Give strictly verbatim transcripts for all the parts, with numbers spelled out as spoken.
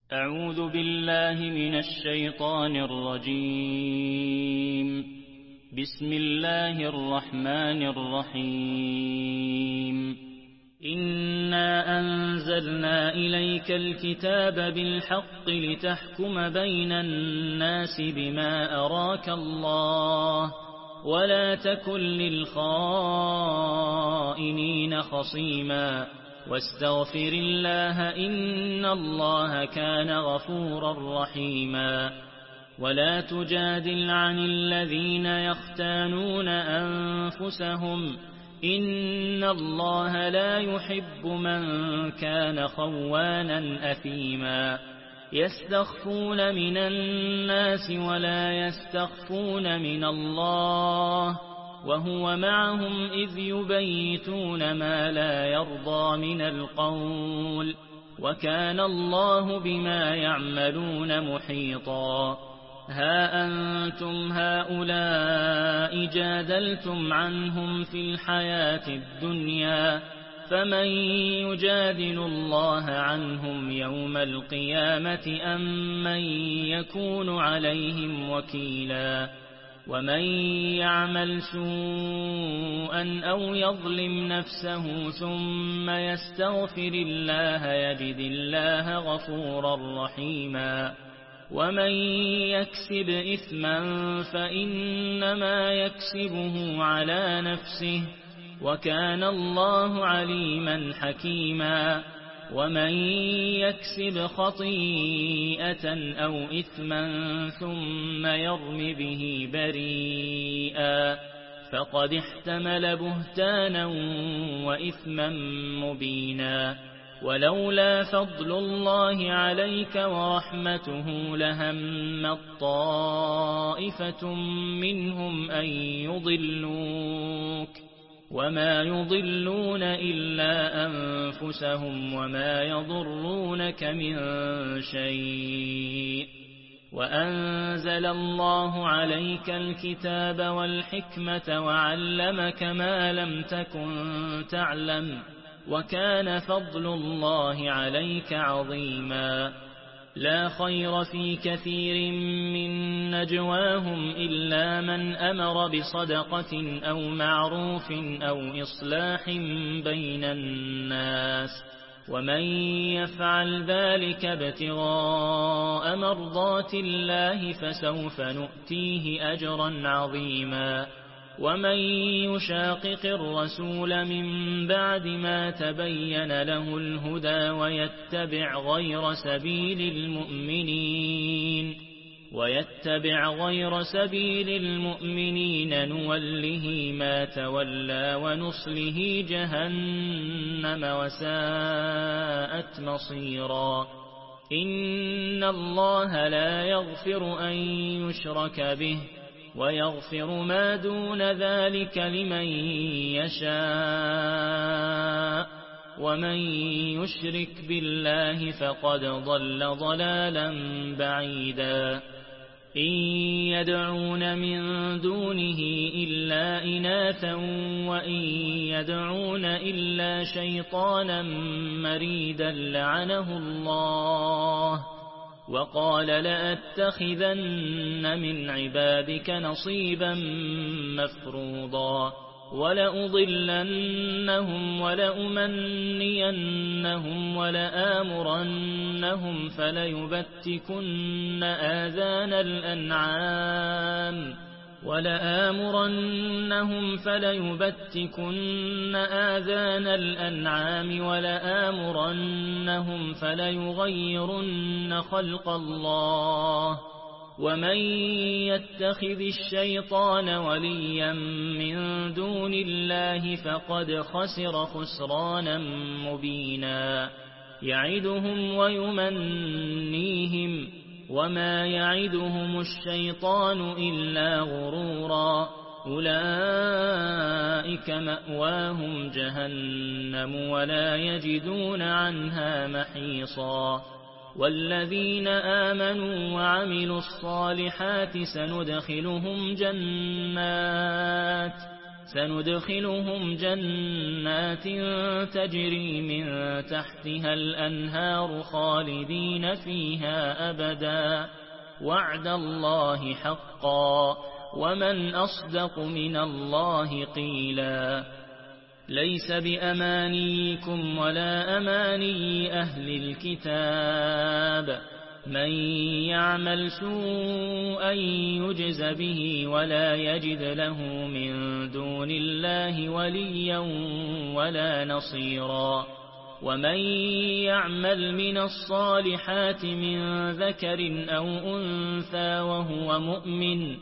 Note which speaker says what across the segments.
Speaker 1: أعوذ بالله من الشيطان الرجيم. بسم الله الرحمن الرحيم. إنا أنزلنا إليك الكتاب بالحق لتحكم بين الناس بما أراك الله ولا تكن للخائنين خصيما واستغفر الله إن الله كان غفورا رحيما. ولا تجادل عن الذين يختانون أنفسهم إن الله لا يحب من كان خوانا أثيما. يستخفون من الناس ولا يستخفون من الله وهو معهم إذ يبيتون ما لا يرضى من القول وكان الله بما يعملون محيطا. ها أنتم هؤلاء جادلتم عنهم في الحياة الدنيا فمن يجادل الله عنهم يوم القيامة أم من يكون عليهم وكيلا. ومن يعمل سوءا أو يظلم نفسه ثم يستغفر الله يجد الله غفورا رحيما. ومن يكسب إثما فإنما يكسبه على نفسه وكان الله عليما حكيما. ومن يكسب خطيئة أو إثما ثم يرم به بريئا فقد احتمل بهتانا وإثما مبينا. ولولا فضل الله عليك ورحمته لهمت طائفة منهم أن يضلوك وما يضلون إلا أنفسهم وما يضرونك من شيء. وأنزل الله عليك الكتاب والحكمة وعلمك ما لم تكن تعلم وكان فضل الله عليك عظيما. لا خير في كثير من نجواهم إلا من أمر بصدقة أو معروف أو إصلاح بين الناس ومن يفعل ذلك ابتغاء مرضات الله فسوف نؤتيه أجرا عظيما. ومن يشاقق الرسول من بعد ما تبين له الهدى ويتبع غير سبيل المؤمنين ويتبع غير سبيل المؤمنين نوله ما تولى ونصله جهنم وساءت مصيرا. إن الله لا يغفر أن يشرك به ويغفر ما دون ذلك لمن يشاء ومن يشرك بالله فقد ضل ضلالا بعيدا. إن يدعون من دونه إلا إناثا وإن يدعون إلا شيطانا مريدا لعنه الله وقال لأتخذن من عبادك نصيبا مفروضا. ولأضلنهم ولأمنينهم ولآمرنهم فليبتكن آذان الأنعام ولآمرنهم فليبتكن آذان الأنعام ولآمرنهم فليغيرن خلق الله. ومن يتخذ الشيطان وليا من دون الله فقد خسر خسرانا مبينا. يعدهم ويمنيهم وما يعدهم الشيطان إلا غرورا. أولئك مأواهم جهنم ولا يجدون عنها محيصا. والذين آمنوا وعملوا الصالحات سندخلهم جنات سندخلهم جنات تجري من تحتها الأنهار خالدين فيها أبدا وعد الله حقا ومن أصدق من الله قيلا ليس بأمانيكم ولا أماني أهل الكتاب من يعمل سوءا يجز به ولا يجد له من دون الله وليا ولا نصيرا ومن يعمل من الصالحات من ذكر أو أنثى وهو مؤمن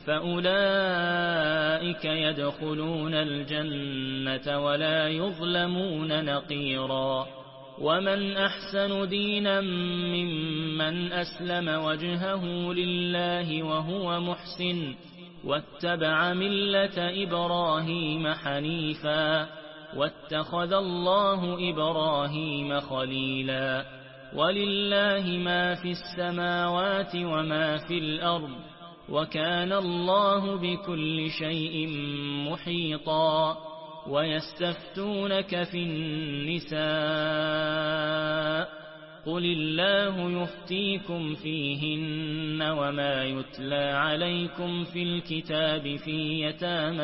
Speaker 1: فأولئك يدخلون الجنة ولا يظلمون نقيرا ومن أحسن دينا ممن أسلم وجهه لله وهو محسن واتبع ملة إبراهيم حنيفا واتخذ الله إبراهيم خليلا ولله ما في السماوات وما في الأرض وكان الله بكل شيء محيطا ويستفتونك في النساء قل الله يفتيكم فيهن وما يتلى عليكم في الكتاب في يتامى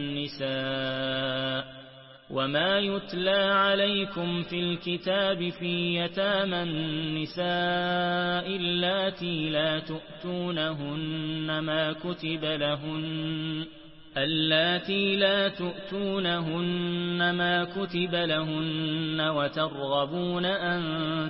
Speaker 1: النساء وما يتلى عليكم في الكتاب في يتامى النساء اللاتي لا تؤتونهن ما كتب لهن اللاتي لا تؤتونهن ما كتب لهن وترغبون أن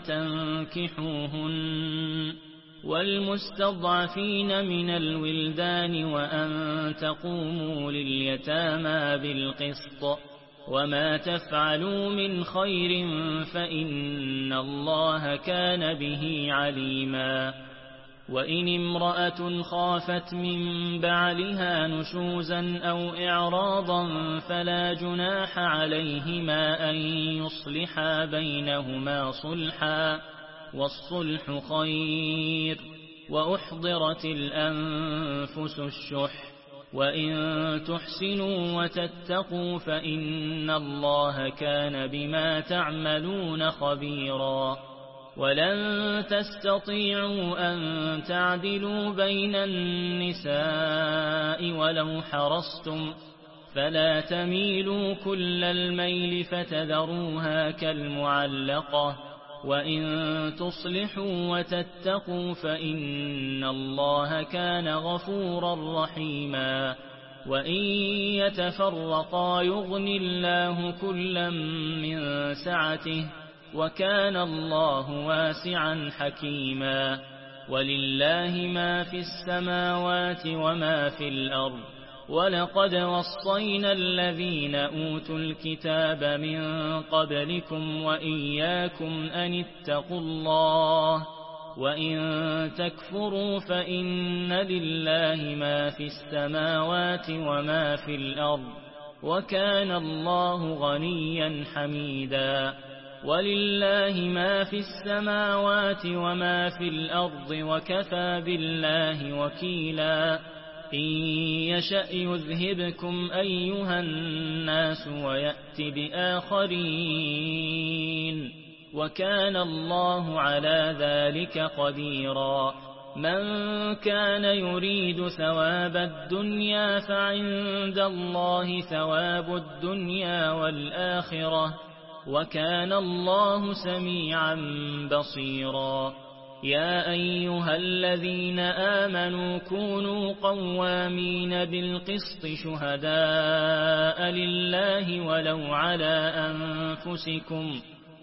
Speaker 1: تنكحوهن والمستضعفين من الولدان وأن تقوموا لليتامى بالقسط وما تفعلوا من خير فإن الله كان به عليما وإن امرأة خافت من بعلها نشوزا أو إعراضا فلا جناح عليهما أن يصلحا بينهما صلحا والصلح خير وأحضرت الأنفس الشح وإن تحسنوا وتتقوا فإن الله كان بما تعملون خبيرا ولن تستطيعوا أن تعدلوا بين النساء ولو حرصتم فلا تميلوا كل الميل فتذروها كالمعلقة وإن تصلحوا وتتقوا فإن الله كان غفورا رحيما وإن يتفرقا يغن الله كلا من سعته وكان الله واسعا حكيما ولله ما في السماوات وما في الأرض ولقد وصينا الذين أوتوا الكتاب من قبلكم وإياكم أن اتقوا الله وإن تكفروا فإن لله ما في السماوات وما في الأرض وكان الله غنيا حميدا ولله ما في السماوات وما في الأرض وكفى بالله وكيلا إن يشأ يذهبكم أيها الناس ويأت بآخرين وكان الله على ذلك قديرا من كان يريد ثواب الدنيا فعند الله ثواب الدنيا والآخرة وكان الله سميعا بصيرا يا أيها الذين آمنوا كونوا قوامين بالقسط شهداء لله ولو على أنفسكم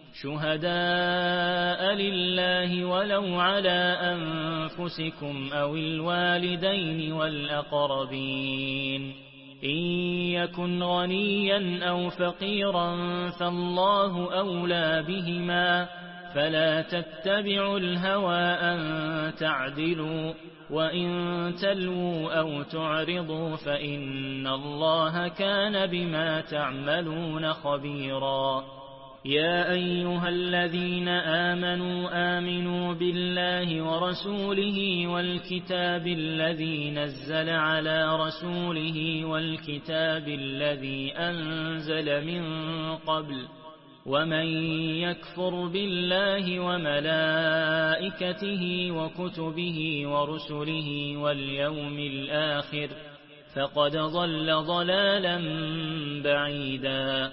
Speaker 1: شهداء لله ولو على أنفسكم أو الوالدين والأقربين إن يكن غنيا أو فقيرا فالله أولى بهما فلا تتبعوا الهوى أن تعدلوا وإن تلووا أو تعرضوا فإن الله كان بما تعملون خبيرا يا أيها الذين آمنوا آمنوا بالله ورسوله والكتاب الذي نزل على رسوله والكتاب الذي أنزل من قبل ومن يكفر بالله وملائكته وكتبه ورسله واليوم الآخر فقد ضل ضلالا بعيدا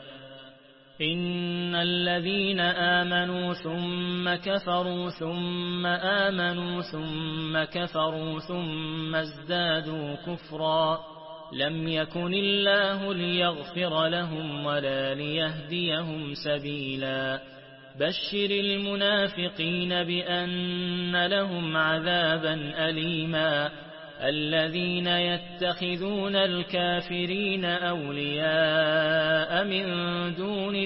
Speaker 1: إن الذين آمنوا ثم كفروا ثم آمنوا ثم كفروا ثم ازدادوا كفرا لم يكن الله ليغفر لهم ولا ليهديهم سبيلا بشر المنافقين بأن لهم عذابا أليما الذين يتخذون الكافرين أولياء من دون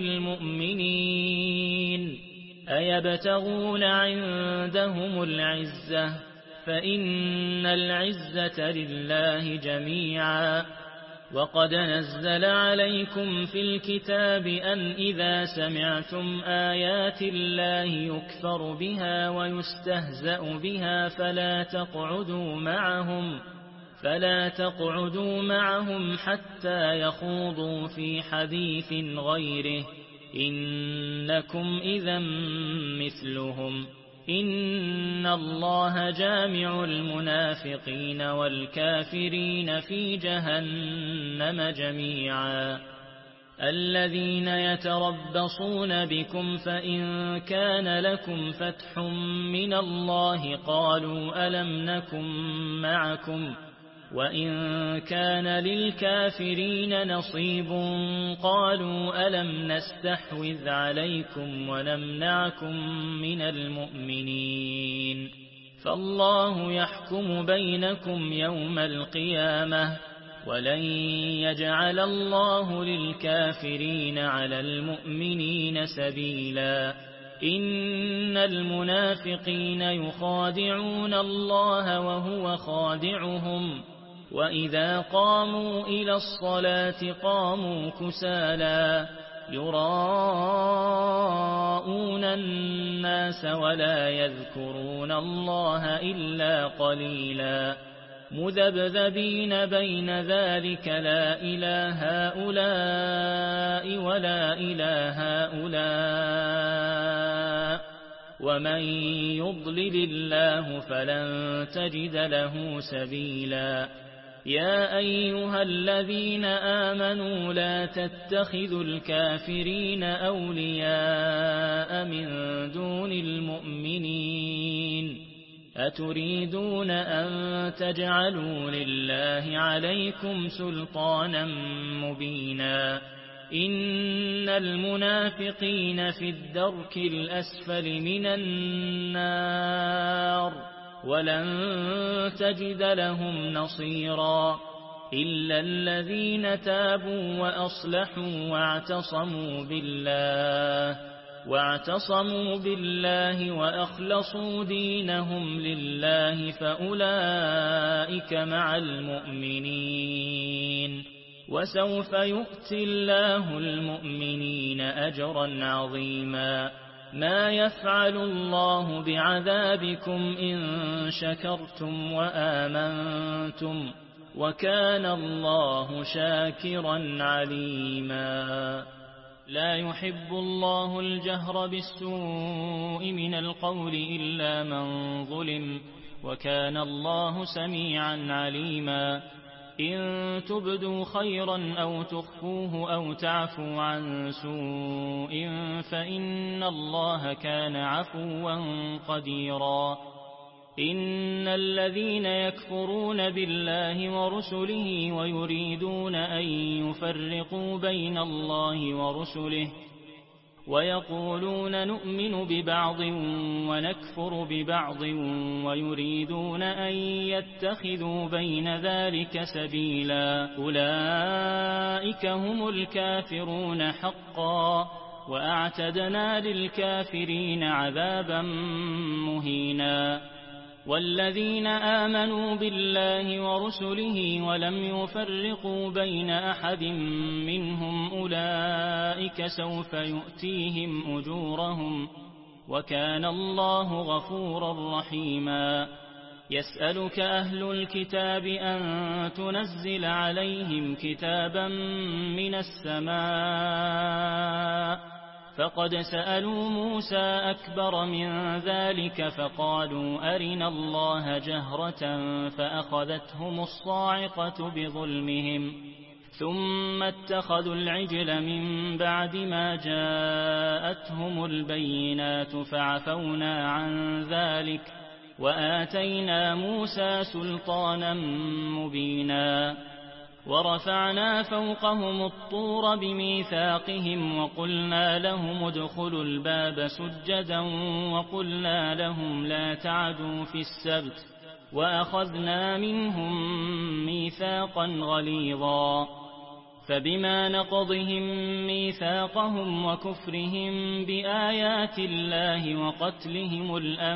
Speaker 1: المؤمنين أيبتغون عندهم العزة فإن العزة لله جميعا وقد نزل عليكم في الكتاب أن إذا سمعتم آيات الله يكفر بها ويستهزأ بها فلا تقعدوا معهم فلا تقعدوا معهم حتى يخوضوا في حديث غيره إنكم إذا مثلهم إن الله جامع المنافقين والكافرين في جهنم جميعا الذين يتربصون بكم فإن كان لكم فتح من الله قالوا ألم نكن معكم وإن كان للكافرين نصيب قالوا ألم نستحوذ عليكم ونمنعكم من المؤمنين فالله يحكم بينكم يوم القيامة ولن يجعل الله للكافرين على المؤمنين سبيلا إن المنافقين يخادعون الله وهو خادعهم وإذا قاموا إلى الصلاة قاموا كسالى يراءون الناس ولا يذكرون الله إلا قليلا مذبذبين بين ذلك لا إله هؤلاء ولا إله هؤلاء ومن يضلل الله فلن تجد له سبيلا يا أيها الذين آمنوا لا تتخذوا الكافرين أولياء من دون المؤمنين أتريدون أن تجعلوا لله عليكم سلطانا مبينا إن المنافقين في الدرك الأسفل من النار ولن تجد لهم نصيرا إلا الذين تابوا وأصلحوا واعتصموا بالله واعتصموا بالله وأخلصوا دينهم لله فأولئك مع المؤمنين وسوف يؤتي الله المؤمنين أجرا عظيما ما يفعل الله بعذابكم إن شكرتم وآمنتم وكان الله شاكرا عليما لا يحب الله الجهر بالسوء من القول إلا من ظلم وكان الله سميعا عليما إن تبدوا خيرا أو تخفوه أو تعفوا عن سوء فإن الله كان عفوا قديرا إن الذين يكفرون بالله ورسله ويريدون أن يفرقوا بين الله ورسله ويقولون نؤمن ببعض ونكفر ببعض ويريدون أن يتخذوا بين ذلك سبيلا أولئك هم الكافرون حقا وأعتدنا للكافرين عذابا مهينا والذين آمنوا بالله ورسله ولم يفرقوا بين أحد منهم أولئك سوف يؤتيهم أجورهم وكان الله غفورا رحيما يسألك أهل الكتاب أن تنزل عليهم كتابا من السماء فقد سألوا موسى أكبر من ذلك فقالوا أرنا الله جهرة فأخذتهم الصاعقة بظلمهم ثم اتخذوا العجل من بعد ما جاءتهم البينات فعفونا عن ذلك وآتينا موسى سلطانا مبينا ورفعنا فوقهم الطور بميثاقهم وقلنا لهم ادخلوا الباب سجدا وقلنا لهم لا تعدوا في السبت وأخذنا منهم ميثاقا غليظا فبما نقضهم ميثاقهم وكفرهم بآيات الله وقتلهم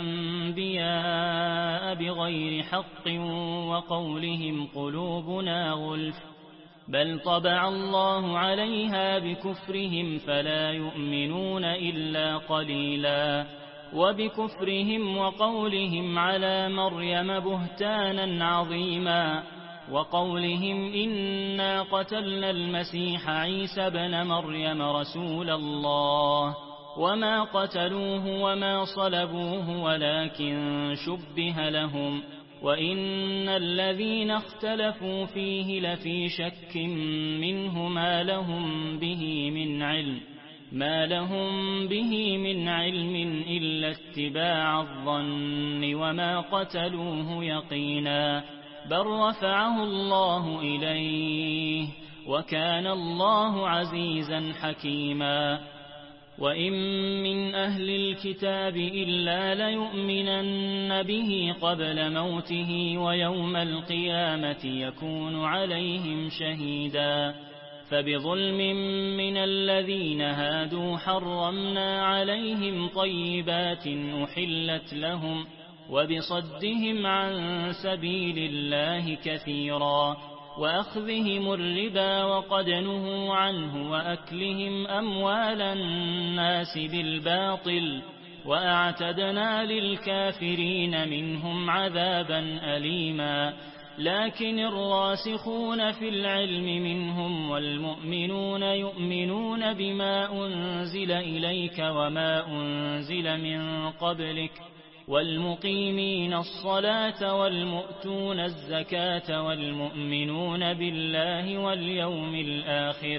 Speaker 1: الأنبياء بغير حق وقولهم قلوبنا غلف بل طبع الله عليها بكفرهم فلا يؤمنون إلا قليلا وبكفرهم وقولهم على مريم بهتانا عظيما وقولهم إنا قتلنا المسيح عيسى بن مريم رسول الله وما قتلوه وما صلبوه ولكن شبه لهم وإن الذين اختلفوا فيه لفي شك منه ما لهم به من علم ما لهم به من علم إلا اتباع الظن وما قتلوه يقينا بل رفعه الله إليه وكان الله عزيزا حكيما وإن من أهل الكتاب إلا ليؤمنن به قبل موته ويوم القيامة يكون عليهم شهيدا فبظلم من الذين هادوا حرمنا عليهم طيبات أحلت لهم وبصدهم عن سبيل الله كثيرا وأخذهم الربا وقد نهوا عنه وأكلهم أموال الناس بالباطل وأعتدنا للكافرين منهم عذابا أليما لكن الراسخون في العلم منهم والمؤمنون يؤمنون بما أنزل إليك وما أنزل من قبلك والمقيمين الصلاة والمؤتون الزكاة والمؤمنون بالله واليوم الآخر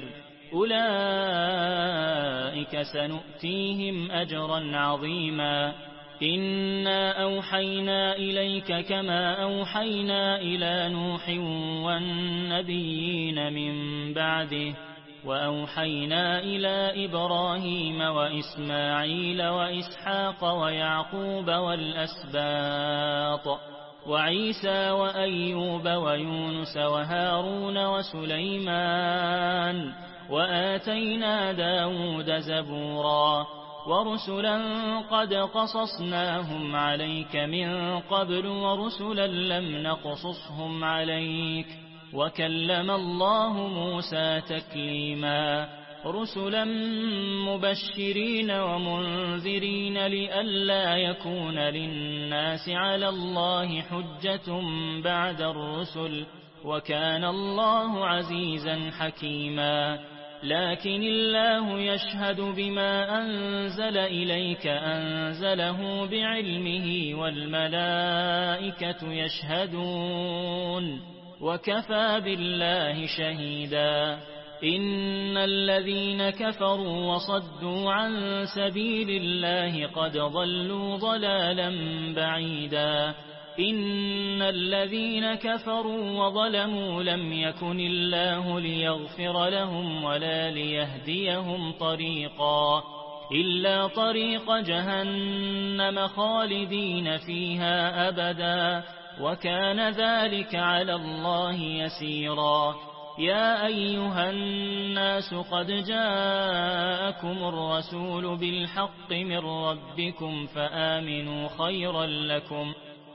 Speaker 1: أولئك سنؤتيهم أجرا عظيما إنا أوحينا إليك كما أوحينا إلى نوح والنبيين من بعده وأوحينا إلى إبراهيم وإسماعيل وإسحاق ويعقوب والأسباط وعيسى وأيوب ويونس وهارون وسليمان وآتينا داود زبورا ورسلا قد قصصناهم عليك من قبل ورسلا لم نقصصهم عليك وكلم الله موسى تكليما رسلا مبشرين ومنذرين لئلا يكون للناس على الله حجة بعد الرسل وكان الله عزيزا حكيما لكن الله يشهد بما أنزل إليك أنزله بعلمه والملائكة يشهدون وكفى بالله شهيدا إن الذين كفروا وصدوا عن سبيل الله قد ضلوا ضلالا بعيدا إن الذين كفروا وظلموا لم يكن الله ليغفر لهم ولا ليهديهم طريقا إلا طريق جهنم خالدين فيها أبدا وكان ذلك على الله يسيرا يا أيها الناس قد جاءكم الرسول بالحق من ربكم فآمنوا خيرا لكم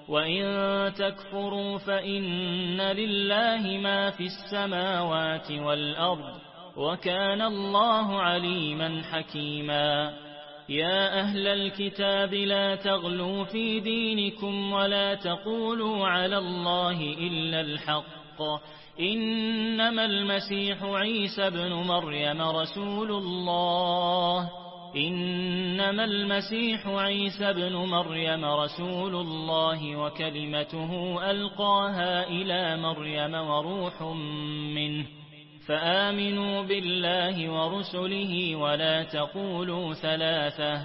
Speaker 1: وإن تكفروا فإن لله ما في السماوات والأرض وكان الله عليما حكيما يا أهل الكتاب لا تغلوا في دينكم ولا تقولوا على الله إلا الحق إنما المسيح عيسى بن مريم رسول الله إنما المسيح عيسى بن مريم رسول الله وكلمته ألقاها إلى مريم وروح منه فآمنوا بالله ورسله ولا تقولوا ثلاثة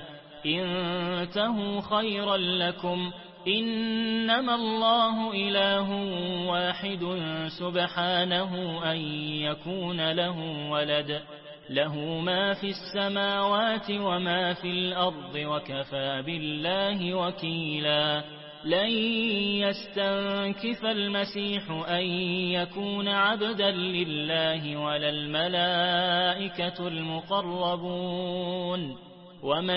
Speaker 1: انتهوا خيرا لكم إنما الله إله واحد سبحانه أن يكون له ولد له ما في السماوات وما في الأرض وكفى بالله وكيلا لن يستنكف المسيح أن يكون عبدا لله ولا الملائكة المقربون ومن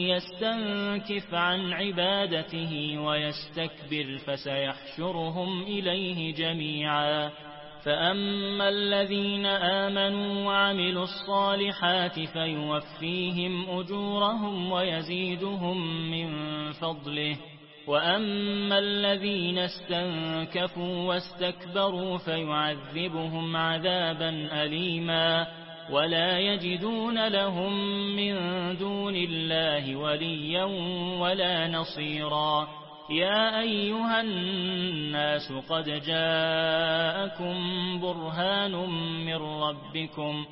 Speaker 1: يستنكف عن عبادته ويستكبر فسيحشرهم إليه جميعا فأما الذين آمنوا وعملوا الصالحات فيوفيهم أجورهم ويزيدهم من فضله وأما الذين استنكفوا واستكبروا فيعذبهم عذابا أليما ولا يجدون لهم من دون الله وليا ولا نصيرا يا أيها الناس قد جاءكم برهان من ربكم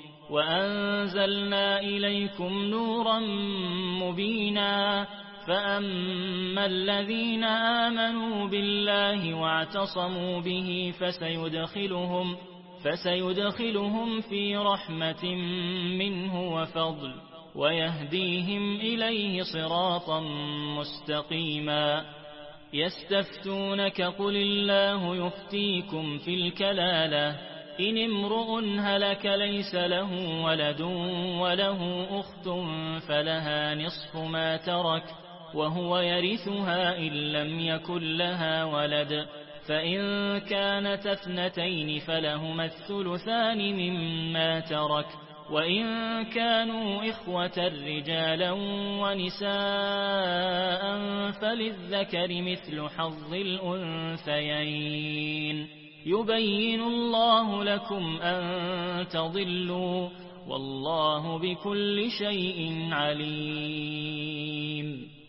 Speaker 1: وأنزلنا إليكم نورا مبينا فأما الذين آمنوا بالله واعتصموا به فسيدخلهم فسيدخلهم في رحمة منه وفضل ويهديهم إليه صراطا مستقيما يستفتونك قل الله يفتيكم في الكلالة إن امرؤ هلك ليس له ولد وله أخت فلها نصف ما ترك وهو يرثها إن لم يكن لها ولد فإن كانت اثنتين فلهما الثلثان مما ترك وإن كانوا إخوة رجالا ونساء فللذكر مثل حظ الأنثيين يبين الله لكم أن تضلوا والله بكل شيء عليم